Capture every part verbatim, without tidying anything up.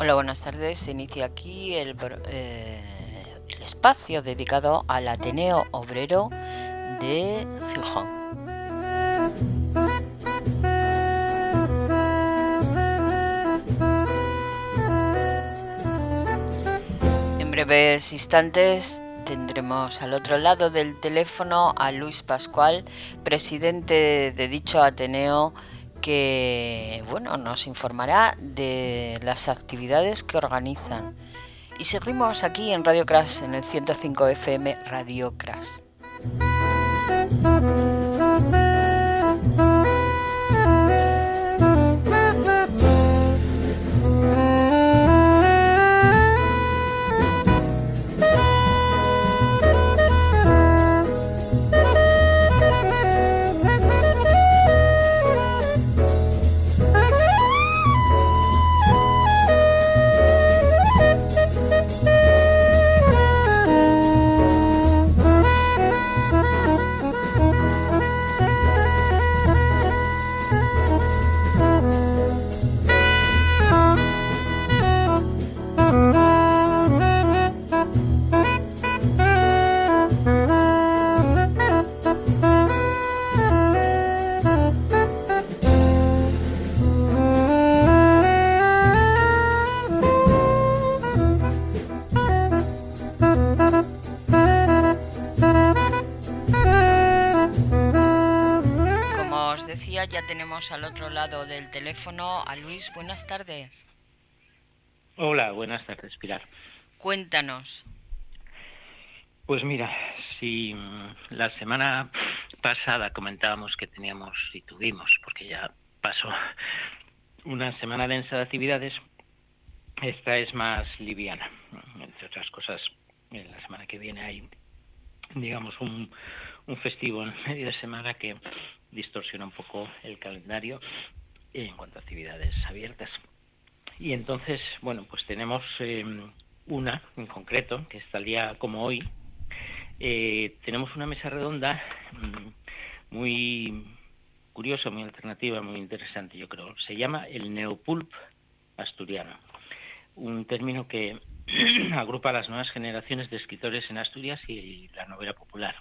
Hola, buenas tardes. Se inicia aquí el, eh, el espacio dedicado al Ateneo Obrero de Gijón. En breves instantes tendremos al otro lado del teléfono a Luis Pascual, presidente de dicho Ateneo, que bueno, nos informará de las actividades que organizan. Y seguimos aquí en Radio Crash, en el ciento cinco F M Radio Crash. Ya tenemos al otro lado del teléfono a Luis. Buenas tardes. Hola, buenas tardes, Pilar. Cuéntanos. Pues mira, si la semana pasada comentábamos que teníamos y tuvimos, porque ya pasó, una semana densa de actividades, esta es más liviana. Entre otras cosas, en la semana que viene hay, digamos, un, un festivo en medio de semana que distorsiona un poco el calendario en cuanto a actividades abiertas. Y entonces, bueno, pues tenemos eh, una en concreto, que está el día como hoy. Eh, tenemos una mesa redonda mmm, muy curiosa, muy alternativa, muy interesante, yo creo. Se llama el neopulp asturiano, un término que agrupa a las nuevas generaciones de escritores en Asturias y la novela popular.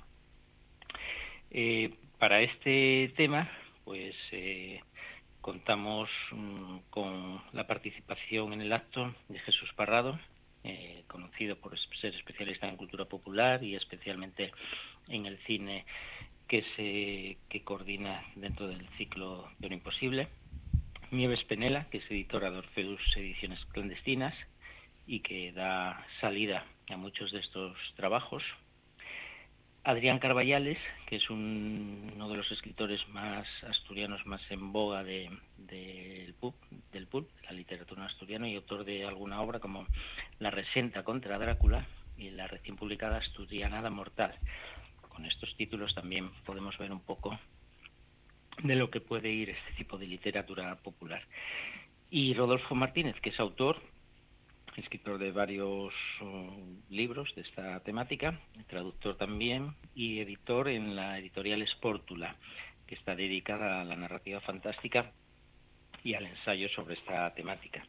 Eh, para este tema, pues eh, contamos mmm, con la participación en el acto de Jesús Parrado, eh, conocido por ser especialista en cultura popular y especialmente en el cine que se que coordina dentro del ciclo de Lo Imposible. Nieves Penela, que es editora de Orfeus Ediciones Clandestinas y que da salida a muchos de estos trabajos. Adrián Carballales, que es un, uno de los escritores más asturianos más en boga de, de, del pulp, del pulp, de la literatura asturiana, y autor de alguna obra como La Resenta contra Drácula y la recién publicada Asturianada Mortal. Con estos títulos también podemos ver un poco de lo que puede ir este tipo de literatura popular. Y Rodolfo Martínez, que es autor, escritor de varios uh, libros de esta temática, traductor también y editor en la editorial Espórtula, que está dedicada a la narrativa fantástica y al ensayo sobre esta temática.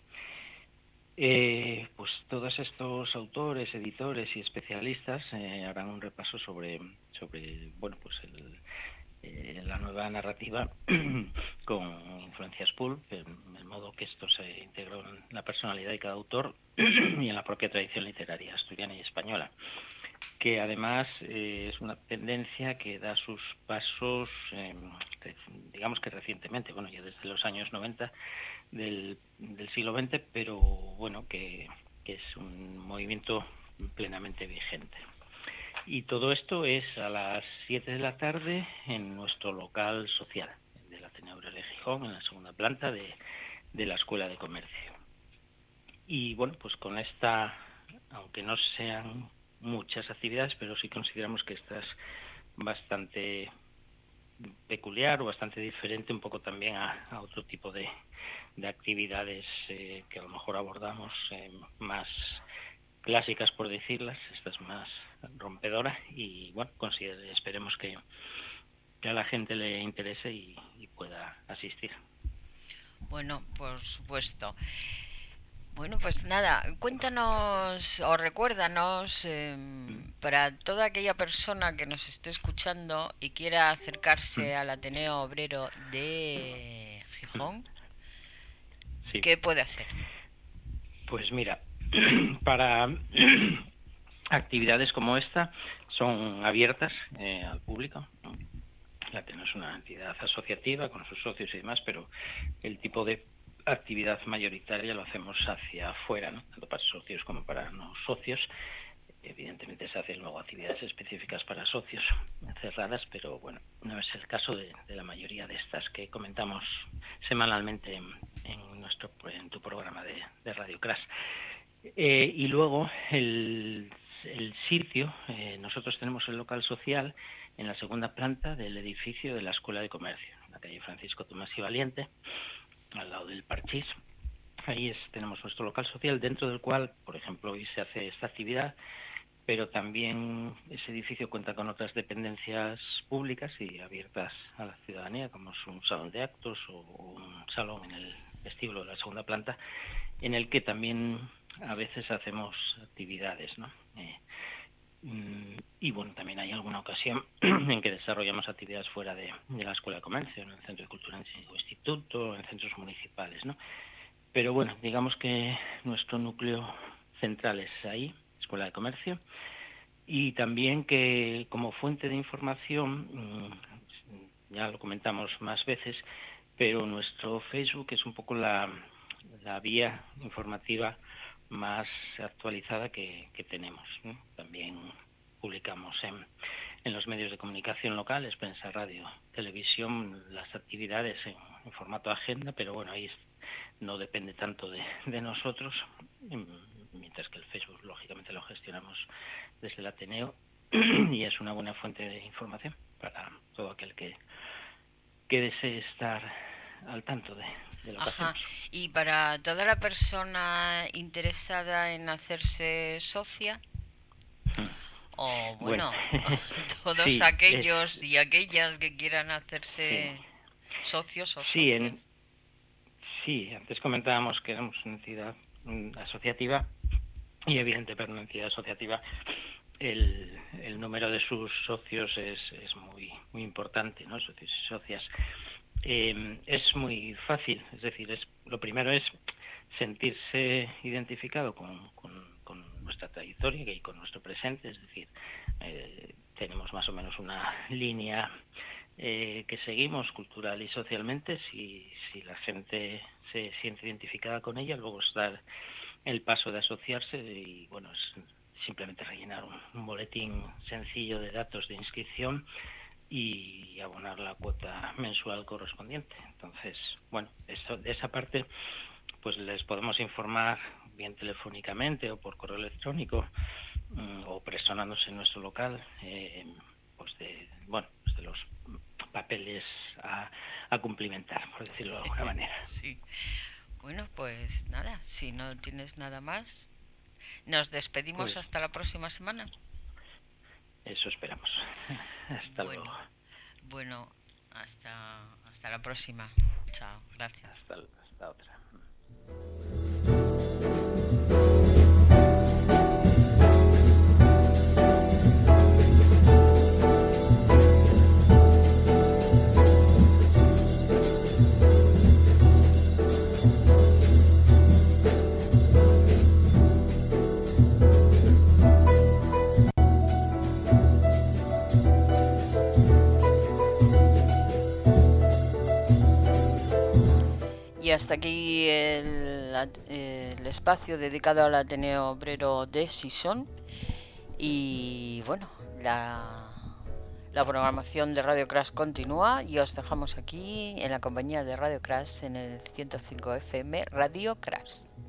Eh, pues todos estos autores, editores y especialistas eh, harán un repaso sobre, sobre bueno, pues el, eh, la nueva narrativa con influencias pulp, en el modo que esto se integró en la personalidad de cada autor y en la propia tradición literaria asturiana y española, que además eh, es una tendencia que da sus pasos, eh, digamos que recientemente, bueno, ya desde los años noventa del, del siglo veinte, pero bueno, que, que es un movimiento plenamente vigente. Y todo esto es a las siete de la tarde en nuestro local social del Ateneo Obrero de Gijón, en la segunda planta de, de la Escuela de Comercio. Y bueno, pues con esta, aunque no sean muchas actividades, pero sí consideramos que esta es bastante peculiar o bastante diferente un poco también a, a otro tipo de, de actividades eh, que a lo mejor abordamos eh, más clásicas, por decirlas. Esta es más rompedora y bueno, consider- esperemos que, que a la gente le interese y, y pueda asistir. Bueno, por supuesto. Bueno, pues nada, cuéntanos o recuérdanos eh, para toda aquella persona que nos esté escuchando y quiera acercarse al Ateneo Obrero de Gijón, Sí, ¿qué puede hacer? pues mira, para actividades como esta son abiertas eh, al público, ¿no? La Ateneo es una entidad asociativa con sus socios y demás, pero el tipo de actividad mayoritaria lo hacemos hacia afuera, ¿no? Tanto para socios como para no socios. Evidentemente se hacen luego actividades específicas para socios cerradas, pero bueno, no es el caso de, de la mayoría de estas que comentamos semanalmente en, en nuestro en tu programa de, de Radio Crash. Eh, y luego el, el sitio, eh, nosotros tenemos el local social en la segunda planta del edificio de la Escuela de Comercio, en la calle Francisco Tomás y Valiente, al lado del Parchís. Ahí es, tenemos nuestro local social, dentro del cual, por ejemplo, hoy se hace esta actividad, pero también ese edificio cuenta con otras dependencias públicas y abiertas a la ciudadanía, como es un salón de actos o un salón en el vestíbulo de la segunda planta, en el que también a veces hacemos actividades, ¿no? Eh, y bueno, también hay alguna ocasión en que desarrollamos actividades fuera de, de la Escuela de Comercio, en el Centro de Cultura o Instituto, en centros municipales, ¿no? Pero bueno, digamos que nuestro núcleo central es ahí, Escuela de Comercio, y también que como fuente de información, ya lo comentamos más veces, pero nuestro Facebook es un poco la, la vía informativa más actualizada que, que tenemos, ¿no? También publicamos en, en los medios de comunicación locales, prensa, radio, televisión, las actividades en, en formato agenda, pero bueno, ahí no depende tanto de, de nosotros, mientras que el Facebook lógicamente lo gestionamos desde el Ateneo y es una buena fuente de información para todo aquel que, que desee estar al tanto de, de lo que Ajá. hacemos. Y para toda la persona interesada en hacerse socia, o Bueno, bueno, todos sí, es, aquellos y aquellas que quieran sí, hacerse socios o sí, socias. en, sí, antes comentábamos que éramos una entidad asociativa y evidente para una entidad asociativa el, el número de sus socios es, es muy muy importante, ¿no? Socios y socias. Eh, es muy fácil, es decir, es lo primero es sentirse identificado con, con, con nuestra trayectoria y con nuestro presente, es decir, eh, tenemos más o menos una línea eh, que seguimos cultural y socialmente. Si, si la gente se siente identificada con ella, luego es dar el paso de asociarse y bueno, es simplemente rellenar un, un boletín sencillo de datos de inscripción y abonar la cuota mensual correspondiente. Entonces, bueno, eso, de esa parte pues les podemos informar bien telefónicamente o por correo electrónico mmm, o personándose en nuestro local, eh, pues de, bueno, pues de los papeles a, a cumplimentar, por decirlo de alguna manera. Sí. Bueno, pues nada, si no tienes nada más, nos despedimos Pues hasta la próxima semana. eso esperamos. Hasta Bueno, luego. bueno, hasta, hasta la próxima. Chao, gracias. Hasta, hasta otra. Y hasta aquí el, el espacio dedicado al Ateneo Obrero de Sison. Y bueno, la, la programación de Radio Crash continúa y os dejamos aquí en la compañía de Radio Crash en el ciento cinco F M Radio Crash.